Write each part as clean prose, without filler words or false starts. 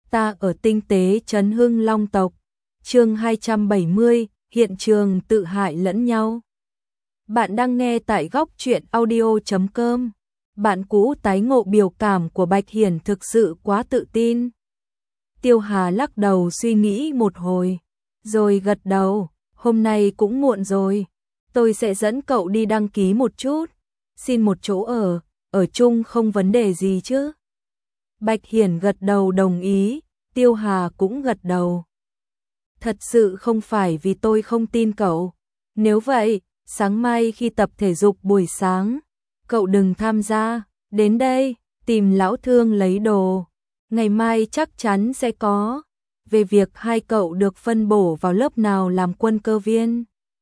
Ta ở tinh tế trấn Hưng Long tộc. Chương 270, hiện trường tự hại lẫn nhau. Bạn đang nghe tại góc truyện audio.com. Bạn cũ tái ngộ biểu cảm của Bạch Hiển thực sự quá tự tin. Tiêu Hà lắc đầu suy nghĩ một hồi, rồi gật đầu, hôm nay cũng muộn rồi, tôi sẽ dẫn cậu đi đăng ký một chút, xin một chỗ ở chung không vấn đề gì chứ. Bạch Hiển gật đầu đồng ý, Tiêu Hà cũng gật đầu. Thật sự không phải vì tôi không tin cậu, nếu vậy, sáng mai khi tập thể dục buổi sáng, cậu đừng tham gia, đến đây, tìm lão Thương lấy đồ, ngày mai chắc chắn sẽ có, về việc hai cậu được phân bổ vào lớp nào làm quân cơ viên.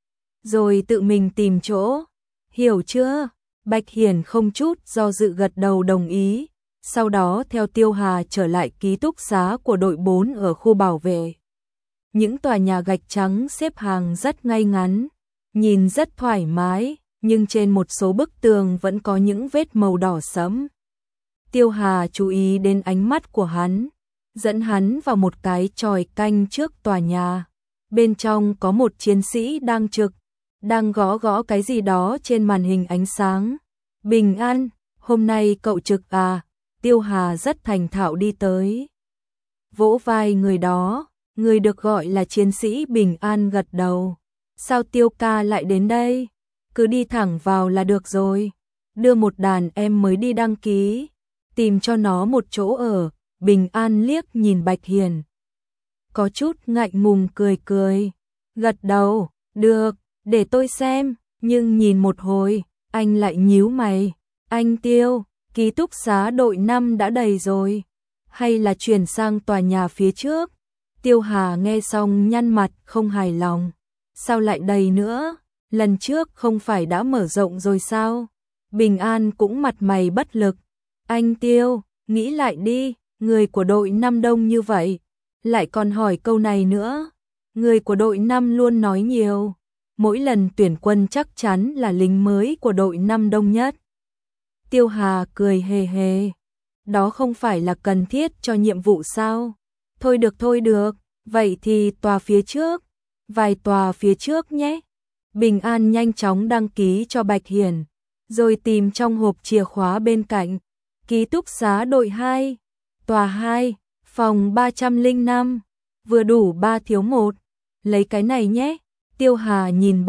Rồi tự mình tìm chỗ, hiểu chưa? Bạch Hiển không chút do dự gật đầu đồng ý, sau đó theo Tiêu Hà trở lại ký túc xá của đội 4 ở khu bảo vệ. Những tòa nhà gạch trắng xếp hàng rất ngay ngắn, nhìn rất thoải mái, nhưng trên một số bức tường vẫn có những vết màu đỏ sẫm. Tiêu Hà chú ý đến ánh mắt của hắn, dẫn hắn vào một cái chòi canh trước tòa nhà. Bên trong có một chiến sĩ đang trực, đang gõ cái gì đó trên màn hình ánh sáng. Bình an, hôm nay cậu trực à? Tiêu Hà rất thành thạo đi tới, vỗ vai người đó, người được gọi là chiến sĩ Bình an gật đầu. Sao Tiêu ca lại đến đây? Cứ đi thẳng vào là được rồi. Đưa một đàn em mới đi đăng ký, tìm cho nó một chỗ ở. Bình an liếc nhìn Bạch Hiển, có chút ngại ngùng cười, gật đầu, được, để tôi xem, nhưng nhìn một hồi, anh lại nhíu mày. Anh Tiêu, ký túc xá đội 5 đã đầy rồi, hay là chuyển sang tòa nhà phía trước? Tiêu Hà nghe xong nhăn mặt không hài lòng. Sao lại đầy nữa? Lần trước không phải đã mở rộng rồi sao? Bình an cũng mặt mày bất lực. Anh Tiêu, nghĩ lại đi, người của đội 5 đông như vậy, lại còn hỏi câu này nữa. Người của đội 5 luôn nói nhiều, mỗi lần tuyển quân chắc chắn là lính mới của đội 5 đông nhất. Tiêu Hà cười hề hề, đó không phải là cần thiết cho nhiệm vụ sao? Thôi được, vậy thì tòa phía trước, vài tòa phía trước nhé. Bình an nhanh chóng đăng ký cho Bạch Hiển, rồi tìm trong hộp chìa khóa bên cạnh. Ký túc xá đội 2, tòa 2, phòng 305, vừa đủ 3 thiếu 1, lấy cái này nhé. Tiêu Hà nhìn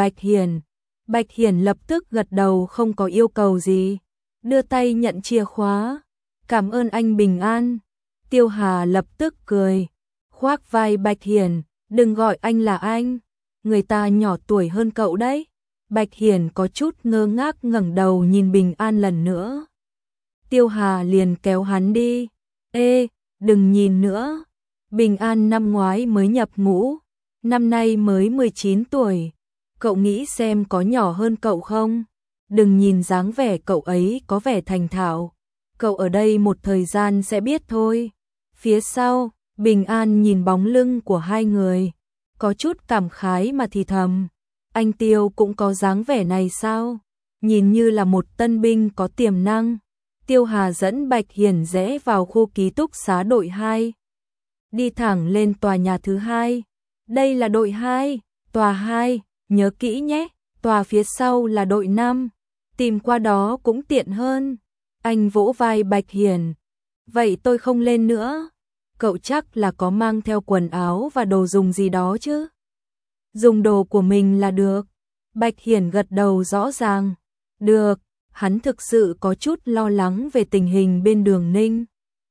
Bạch Hiển lập tức gật đầu không có yêu cầu gì, đưa tay nhận chìa khóa. Cảm ơn anh Bình an. Tiêu Hà lập tức cười, khoác vai Bạch Hiển, đừng gọi anh là anh, người ta nhỏ tuổi hơn cậu đấy. Bạch Hiển có chút ngơ ngác ngẩng đầu nhìn Bình an lần nữa. Tiêu Hà liền kéo hắn đi, ê, đừng nhìn nữa. Bình an năm ngoái mới nhập ngũ, năm nay mới 19 tuổi, cậu nghĩ xem có nhỏ hơn cậu không? Đừng nhìn dáng vẻ cậu ấy có vẻ thành thạo, cậu ở đây một thời gian sẽ biết thôi. Phía sau, Bình an nhìn bóng lưng của hai người, có chút cảm khái mà thì thầm, anh Tiêu cũng có dáng vẻ này sao? Nhìn như là một tân binh có tiềm năng. Tiêu Hà dẫn Bạch Hiển rẽ vào khu ký túc xá đội 2, đi thẳng lên tòa nhà thứ 2. Đây là đội 2, tòa 2, nhớ kỹ nhé, tòa phía sau là đội 5, tìm qua đó cũng tiện hơn. Anh vỗ vai Bạch Hiển, vậy tôi không lên nữa. Cậu chắc là có mang theo quần áo và đồ dùng gì đó chứ? Dùng đồ của mình là được. Bạch Hiển gật đầu rõ ràng, được. Hắn thực sự có chút lo lắng về tình hình bên Đường Ninh,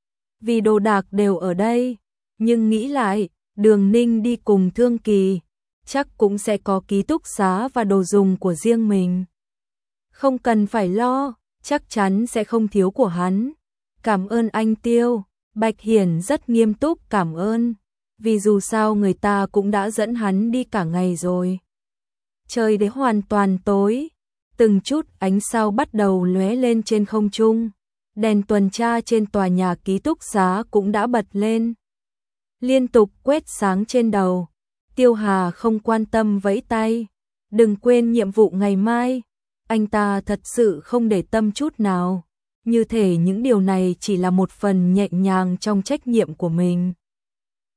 vì đồ đạc đều ở đây, nhưng nghĩ lại, Đường Ninh đi cùng Thương Kỳ, chắc cũng sẽ có ký túc xá và đồ dùng của riêng mình. Không cần phải lo, chắc chắn sẽ không thiếu của hắn. Cảm ơn anh Tiêu. Bạch Hiển rất nghiêm túc cảm ơn, vì dù sao người ta cũng đã dẫn hắn đi cả ngày rồi. Trời đã hoàn toàn tối, từng chút ánh sao bắt đầu lóe lên trên không trung, đèn tuần tra trên tòa nhà ký túc xá cũng đã bật lên, liên tục quét sáng trên đầu. Tiêu Hà không quan tâm vẫy tay, đừng quên nhiệm vụ ngày mai. Anh ta thật sự không để tâm chút nào, như thể những điều này chỉ là một phần nhẹ nhàng trong trách nhiệm của mình.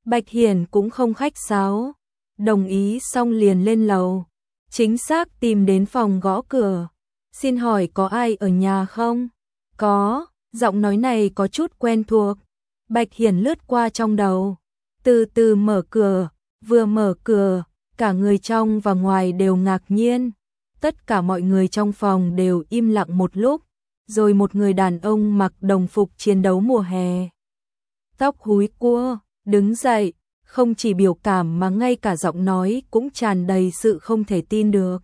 Bạch Hiển cũng không khách sáo, đồng ý xong liền lên lầu. Chính xác tìm đến phòng gõ cửa. Xin hỏi có ai ở nhà không? Có, giọng nói này có chút quen thuộc. Bạch Hiển lướt qua trong đầu. Từ từ mở cửa, vừa mở cửa, cả người trong và ngoài đều ngạc nhiên. Tất cả mọi người trong phòng đều im lặng một lúc, rồi một người đàn ông mặc đồng phục chiến đấu mùa hè. Tóc húi cua, đứng dậy, không chỉ biểu cảm mà ngay cả giọng nói cũng tràn đầy sự không thể tin được.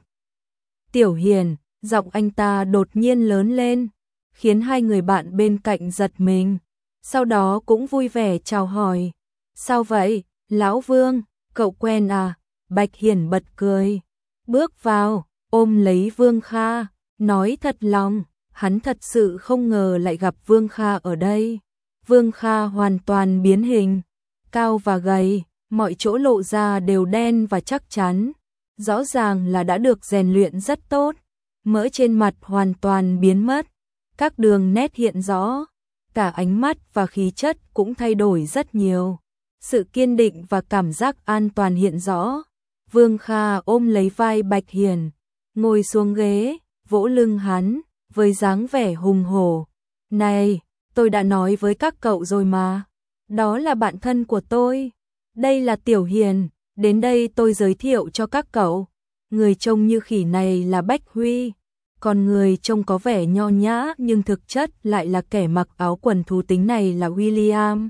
Tiểu Hiền, giọng anh ta đột nhiên lớn lên, khiến hai người bạn bên cạnh giật mình. Sau đó cũng vui vẻ chào hỏi. Sao vậy, Lão Vương, cậu quen à? Bạch Hiển bật cười. Bước vào, ôm lấy Vương Kha, nói thật lòng, hắn thật sự không ngờ lại gặp Vương Kha ở đây. Vương Kha hoàn toàn biến hình, cao và gầy, mọi chỗ lộ ra đều đen và chắc chắn. Rõ ràng là đã được rèn luyện rất tốt. Mỡ trên mặt hoàn toàn biến mất, các đường nét hiện rõ, cả ánh mắt và khí chất cũng thay đổi rất nhiều. Sự kiên định và cảm giác an toàn hiện rõ. Vương Kha ôm lấy vai Bạch Hiển, ngồi xuống ghế, vỗ lưng hắn, với dáng vẻ hùng hổ. Này, tôi đã nói với các cậu rồi mà, đó là bạn thân của tôi. Đây là Tiểu Hiền, đến đây tôi giới thiệu cho các cậu. Người trông như khỉ này là Bách Huy, còn người trông có vẻ nho nhã nhưng thực chất lại là kẻ mặc áo quần thú tính này là William.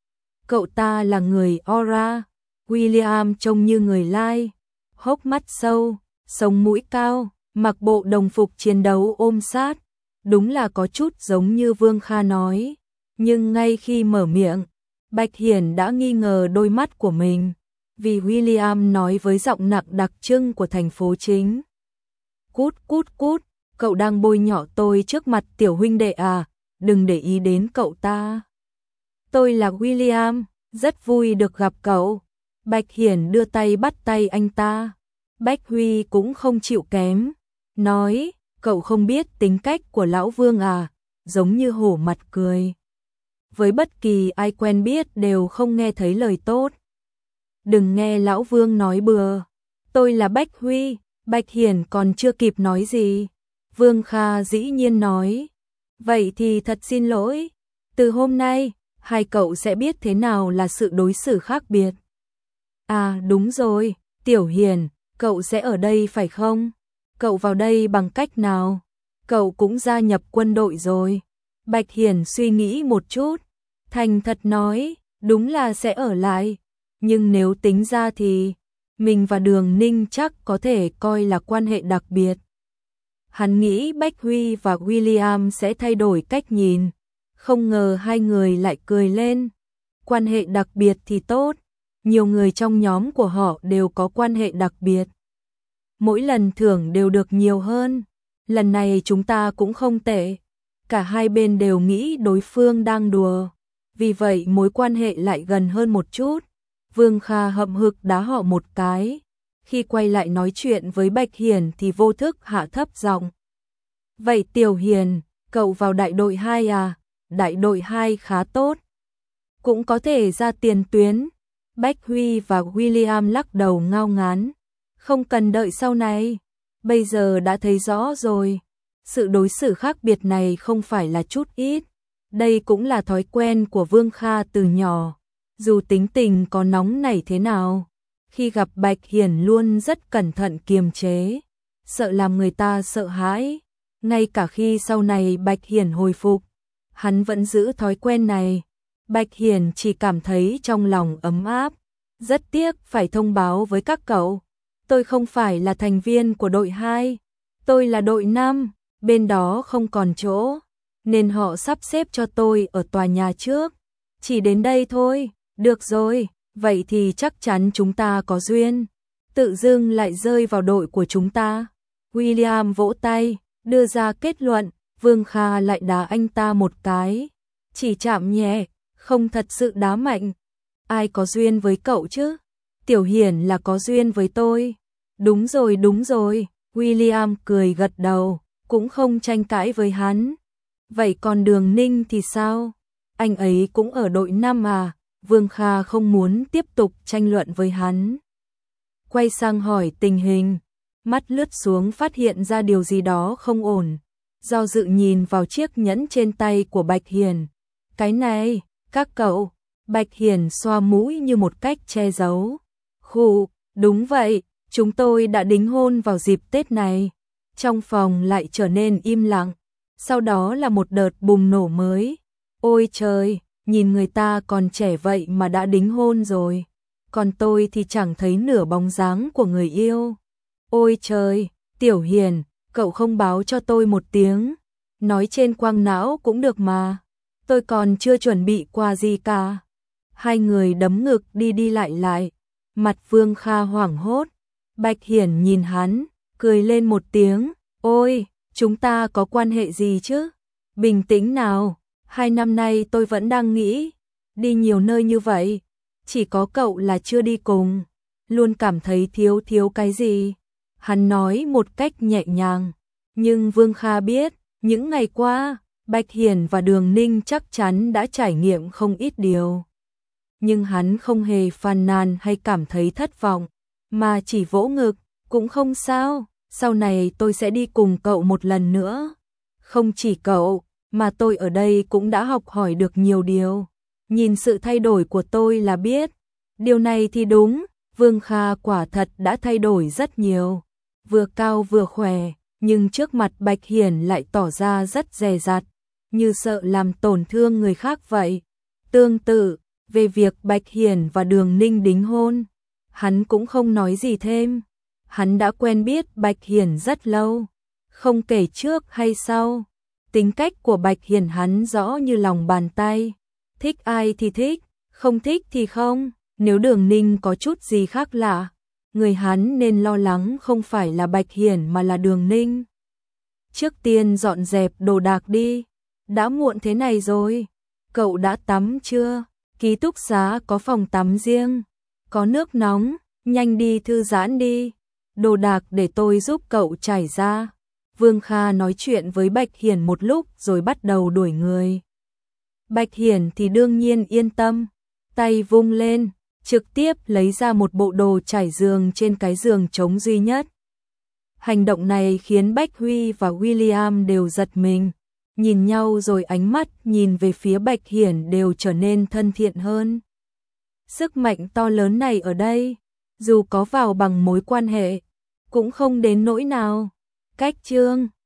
Cậu ta là người Aura. William trông như người Lai, hốc mắt sâu, sống mũi cao, mặc bộ đồng phục chiến đấu ôm sát. Đúng là có chút giống như Vương Kha nói. Nhưng ngay khi mở miệng, Bạch Hiển đã nghi ngờ đôi mắt của mình, vì William nói với giọng nặng đặc trưng của thành phố chính. Cút cút cút, cậu đang bôi nhọ tôi trước mặt tiểu huynh đệ à, đừng để ý đến cậu ta. Tôi là William, rất vui được gặp cậu. Bạch Hiển đưa tay bắt tay anh ta. Bách Huy cũng không chịu kém, nói, cậu không biết tính cách của Lão Vương à, giống như hổ mặt cười. Với bất kỳ ai quen biết đều không nghe thấy lời tốt. Đừng nghe Lão Vương nói bừa. Tôi là Bách Huy. Bạch Hiển còn chưa kịp nói gì, Vương Kha dĩ nhiên nói, vậy thì thật xin lỗi, từ hôm nay, hai cậu sẽ biết thế nào là sự đối xử khác biệt. À đúng rồi, Tiểu Hiền, cậu sẽ ở đây phải không? Cậu vào đây bằng cách nào? Cậu cũng gia nhập quân đội rồi. Bạch Hiển suy nghĩ một chút, thành thật nói, đúng là sẽ ở lại, nhưng nếu tính ra thì mình và Đường Ninh chắc có thể coi là quan hệ đặc biệt. Hắn nghĩ Bách Huy và William sẽ thay đổi cách nhìn, không ngờ hai người lại cười lên. Quan hệ đặc biệt thì tốt, nhiều người trong nhóm của họ đều có quan hệ đặc biệt. Mỗi lần thưởng đều được nhiều hơn, lần này chúng ta cũng không tệ. Cả hai bên đều nghĩ đối phương đang đùa, vì vậy mối quan hệ lại gần hơn một chút. Vương Kha hậm hực đá họ một cái, khi quay lại nói chuyện với Bạch Hiển thì vô thức hạ thấp giọng. Vậy Tiểu Hiền, cậu vào đại đội 2 à? Đại đội 2 khá tốt, cũng có thể ra tiền tuyến. Bách Huy và William lắc đầu ngao ngán. Không cần đợi sau này, bây giờ đã thấy rõ rồi. Sự đối xử khác biệt này không phải là chút ít. Đây cũng là thói quen của Vương Kha từ nhỏ. Dù tính tình có nóng nảy thế nào, khi gặp Bạch Hiển luôn rất cẩn thận kiềm chế, sợ làm người ta sợ hãi. Ngay cả khi sau này Bạch Hiển hồi phục, hắn vẫn giữ thói quen này. Bạch Hiển chỉ cảm thấy trong lòng ấm áp. Rất tiếc phải thông báo với các cậu, tôi không phải là thành viên của đội 2, tôi là đội 5, bên đó không còn chỗ, nên họ sắp xếp cho tôi ở tòa nhà trước. Chỉ đến đây thôi. Được rồi, vậy thì chắc chắn chúng ta có duyên. Tự dưng lại rơi vào đội của chúng ta. William vỗ tay, đưa ra kết luận. Vương Kha lại đá anh ta một cái, chỉ chạm nhẹ, không thật sự đá mạnh. Ai có duyên với cậu chứ? Tiểu Hiển là có duyên với tôi. Đúng rồi, William cười gật đầu, cũng không tranh cãi với hắn. Vậy còn Đường Ninh thì sao? Anh ấy cũng ở đội 5 à? Vương Kha không muốn tiếp tục tranh luận với hắn. Quay sang hỏi tình hình, mắt lướt xuống phát hiện ra điều gì đó không ổn. Do dự nhìn vào chiếc nhẫn trên tay của Bạch Hiền. Cái này, các cậu, Bạch Hiền xoa mũi như một cách che giấu. Khụ, đúng vậy, chúng tôi đã đính hôn vào dịp Tết này. Trong phòng lại trở nên im lặng, sau đó là một đợt bùng nổ mới. Ôi trời, nhìn người ta còn trẻ vậy mà đã đính hôn rồi. Còn tôi thì chẳng thấy nửa bóng dáng của người yêu. Ôi trời, Tiểu Hiền, cậu không báo cho tôi một tiếng. Nói trên quang não cũng được mà. Tôi còn chưa chuẩn bị quà gì cả. Hai người đấm ngực đi đi lại lại. Mặt Vương Kha hoảng hốt. Bạch Hiển nhìn hắn, cười lên một tiếng. Ôi, chúng ta có quan hệ gì chứ? Bình tĩnh nào, 2 năm nay tôi vẫn đang nghĩ. Đi nhiều nơi như vậy, chỉ có cậu là chưa đi cùng. Luôn cảm thấy thiếu cái gì. Hắn nói một cách nhẹ nhàng. Nhưng Vương Kha biết, những ngày qua, Bạch Hiển và Đường Ninh chắc chắn đã trải nghiệm không ít điều. Nhưng hắn không hề phàn nàn hay cảm thấy thất vọng, mà chỉ vỗ ngực, cũng không sao, sau này tôi sẽ đi cùng cậu một lần nữa. Không chỉ cậu, mà tôi ở đây cũng đã học hỏi được nhiều điều. Nhìn sự thay đổi của tôi là biết. Điều này thì đúng, Vương Kha quả thật đã thay đổi rất nhiều. Vừa cao vừa khỏe, nhưng trước mặt Bạch Hiển lại tỏ ra rất dè dặt, như sợ làm tổn thương người khác vậy. Tương tự, về việc Bạch Hiển và Đường Ninh đính hôn, hắn cũng không nói gì thêm. Hắn đã quen biết Bạch Hiển rất lâu, không kể trước hay sau. Tính cách của Bạch Hiển hắn rõ như lòng bàn tay. Thích ai thì thích, không thích thì không. Nếu Đường Ninh có chút gì khác lạ, người hắn nên lo lắng không phải là Bạch Hiển mà là Đường Ninh. Trước tiên dọn dẹp đồ đạc đi. Đã muộn thế này rồi. Cậu đã tắm chưa? Ký túc xá có phòng tắm riêng. Có nước nóng, nhanh đi thư giãn đi. Đồ đạc để tôi giúp cậu trải ra. Vương Kha nói chuyện với Bạch Hiển một lúc rồi bắt đầu đuổi người. Bạch Hiển thì đương nhiên yên tâm. Tay vung lên, trực tiếp lấy ra một bộ đồ trải giường trên cái giường trống duy nhất. Hành động này khiến Bách Huy và William đều giật mình. Nhìn nhau rồi ánh mắt nhìn về phía Bạch Hiển đều trở nên thân thiện hơn. Sức mạnh to lớn này ở đây, dù có vào bằng mối quan hệ, cũng không đến nỗi nào. Cách chương